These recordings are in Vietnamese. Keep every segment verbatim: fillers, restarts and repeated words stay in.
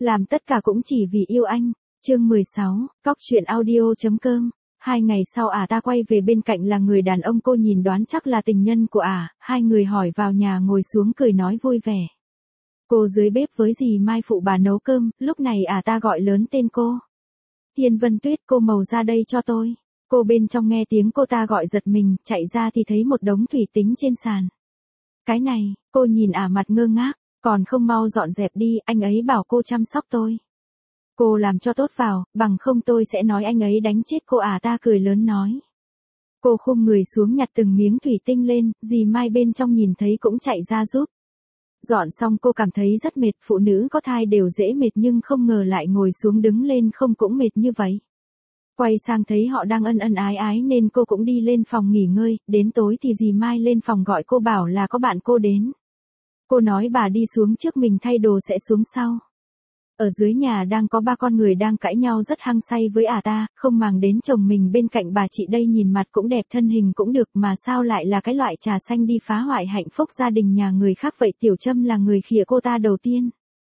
Làm tất cả cũng chỉ vì yêu anh. Chương mười sáu, cóc truyện audio.com. Hai ngày sau ả ta quay về, bên cạnh là người đàn ông cô nhìn đoán chắc là tình nhân của ả, hai người hỏi vào nhà ngồi xuống cười nói vui vẻ. Cô dưới bếp với dì Mai phụ bà nấu cơm, lúc này ả ta gọi lớn tên cô. Thiên Vân Tuyết, cô màu ra đây cho tôi. Cô bên trong nghe tiếng cô ta gọi giật mình, chạy ra thì thấy một đống thủy tính trên sàn. Cái này, cô nhìn ả mặt ngơ ngác, còn không mau dọn dẹp đi, anh ấy bảo cô chăm sóc tôi. Cô làm cho tốt vào, bằng không tôi sẽ nói anh ấy đánh chết cô. Ả ta cười lớn nói. Cô khum người xuống nhặt từng miếng thủy tinh lên, dì Mai bên trong nhìn thấy cũng chạy ra giúp. Dọn xong cô cảm thấy rất mệt, phụ nữ có thai đều dễ mệt nhưng không ngờ lại ngồi xuống đứng lên không cũng mệt như vậy. Quay sang thấy họ đang ân ân ái ái nên cô cũng đi lên phòng nghỉ ngơi, đến tối thì dì Mai lên phòng gọi cô bảo là có bạn cô đến. Cô nói bà đi xuống trước mình thay đồ sẽ xuống sau. Ở dưới nhà đang có ba con người đang cãi nhau rất hăng say với ả ta, không màng đến chồng mình bên cạnh. Bà chị đây nhìn mặt cũng đẹp, thân hình cũng được, mà sao lại là cái loại trà xanh đi phá hoại hạnh phúc gia đình nhà người khác vậy. Tiểu Trâm là người khịa cô ta đầu tiên.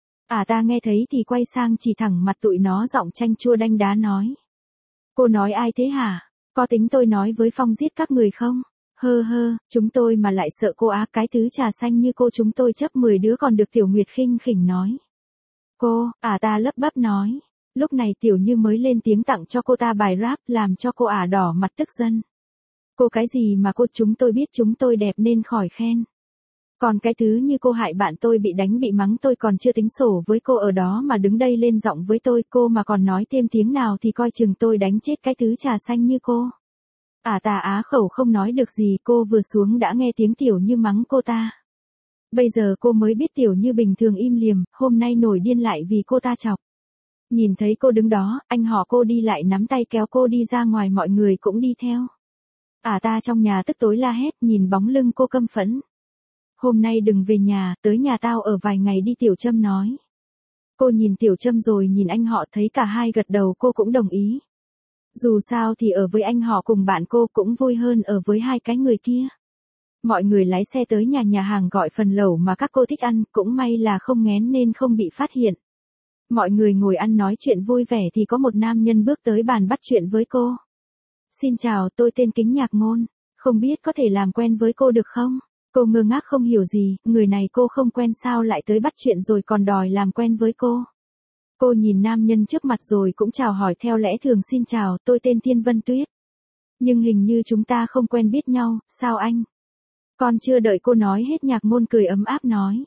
Ả ta nghe thấy thì quay sang chỉ thẳng mặt tụi nó, giọng chanh chua đanh đá nói. Cô nói ai thế hả? Có tính tôi nói với Phong giết các người không? Hơ hơ, chúng tôi mà lại sợ cô á, cái thứ trà xanh như cô chúng tôi chấp mười đứa còn được. Tiểu Nguyệt khinh khỉnh nói. Cô, ả ta lấp bắp nói. Lúc này Tiểu Như mới lên tiếng tặng cho cô ta bài rap, làm cho cô ả đỏ mặt tức giận. Cô cái gì mà cô, chúng tôi biết chúng tôi đẹp nên khỏi khen. Còn cái thứ như cô hại bạn tôi bị đánh bị mắng, tôi còn chưa tính sổ với cô ở đó mà đứng đây lên giọng với tôi, cô mà còn nói thêm tiếng nào thì coi chừng tôi đánh chết cái thứ trà xanh như cô. Ả ta á khẩu không nói được gì, cô vừa xuống đã nghe tiếng Tiểu Như mắng cô ta. Bây giờ cô mới biết Tiểu Như bình thường im liềm, hôm nay nổi điên lại vì cô ta chọc. Nhìn thấy cô đứng đó, anh họ cô đi lại nắm tay kéo cô đi ra ngoài, mọi người cũng đi theo. Ả ta trong nhà tức tối la hét, nhìn bóng lưng cô căm phẫn. Hôm nay đừng về nhà, tới nhà tao ở vài ngày đi, Tiểu Trâm nói. Cô nhìn Tiểu Trâm rồi nhìn anh họ, thấy cả hai gật đầu, cô cũng đồng ý. Dù sao thì ở với anh họ cùng bạn cô cũng vui hơn ở với hai cái người kia. Mọi người lái xe tới nhà nhà hàng gọi phần lẩu mà các cô thích ăn, cũng may là không nghén nên không bị phát hiện. Mọi người ngồi ăn nói chuyện vui vẻ thì có một nam nhân bước tới bàn bắt chuyện với cô. Xin chào, tôi tên Kính Nhạc Ngôn, không biết có thể làm quen với cô được không? Cô ngơ ngác không hiểu gì, người này cô không quen sao lại tới bắt chuyện rồi còn đòi làm quen với cô. Cô nhìn nam nhân trước mặt rồi cũng chào hỏi theo lẽ thường. Xin chào, tôi tên Thiên Vân Tuyết. Nhưng hình như chúng ta không quen biết nhau, sao anh? Còn chưa đợi cô nói hết, Nhạc Ngôn cười ấm áp nói.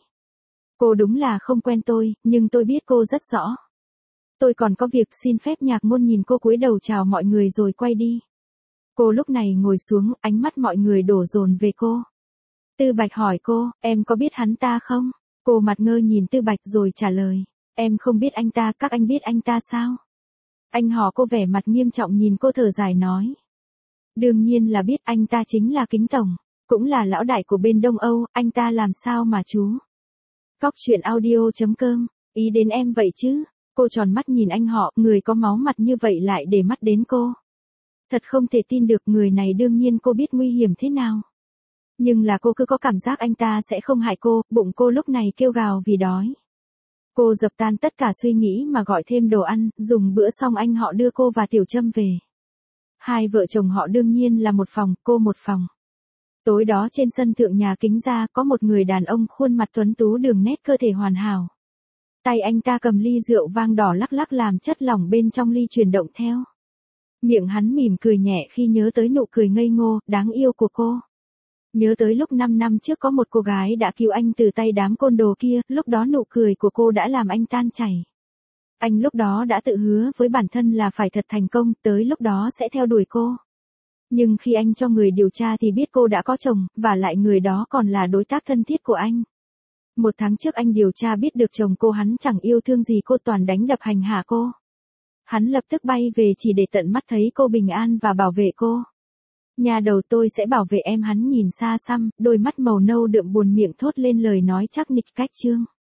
Cô đúng là không quen tôi, nhưng tôi biết cô rất rõ. Tôi còn có việc, xin phép. Nhạc Ngôn nhìn cô cúi đầu chào mọi người rồi quay đi. Cô lúc này ngồi xuống, ánh mắt mọi người đổ dồn về cô. Tư Bạch hỏi cô, em có biết hắn ta không? Cô mặt ngơ nhìn Tư Bạch rồi trả lời. Em không biết anh ta, các anh biết anh ta sao? Anh họ cô vẻ mặt nghiêm trọng nhìn cô thở dài nói. Đương nhiên là biết, anh ta chính là Kính Tổng. Cũng là lão đại của bên Đông Âu, anh ta làm sao mà chú. Cóc truyện audio.com, ý đến em vậy chứ. Cô tròn mắt nhìn anh họ, người có máu mặt như vậy lại để mắt đến cô. Thật không thể tin được, người này đương nhiên cô biết nguy hiểm thế nào. Nhưng là cô cứ có cảm giác anh ta sẽ không hại cô, bụng cô lúc này kêu gào vì đói. Cô dập tan tất cả suy nghĩ mà gọi thêm đồ ăn, dùng bữa xong anh họ đưa cô và Tiểu Trâm về. Hai vợ chồng họ đương nhiên là một phòng, cô một phòng. Tối đó trên sân thượng nhà Kính gia có một người đàn ông khuôn mặt tuấn tú, đường nét cơ thể hoàn hảo. Tay anh ta cầm ly rượu vang đỏ lắc lắc làm chất lỏng bên trong ly chuyển động theo. Miệng hắn mỉm cười nhẹ khi nhớ tới nụ cười ngây ngô, đáng yêu của cô. Nhớ tới lúc năm năm trước có một cô gái đã cứu anh từ tay đám côn đồ kia, lúc đó nụ cười của cô đã làm anh tan chảy. Anh lúc đó đã tự hứa với bản thân là phải thật thành công, tới lúc đó sẽ theo đuổi cô. Nhưng khi anh cho người điều tra thì biết cô đã có chồng, và lại người đó còn là đối tác thân thiết của anh. Một tháng trước anh điều tra biết được chồng cô hắn chẳng yêu thương gì cô, toàn đánh đập hành hạ cô. Hắn lập tức bay về chỉ để tận mắt thấy cô bình an và bảo vệ cô. Nhà đầu tôi sẽ bảo vệ em, hắn nhìn xa xăm, đôi mắt màu nâu đượm buồn miệng thốt lên lời nói chắc nịch cách trương.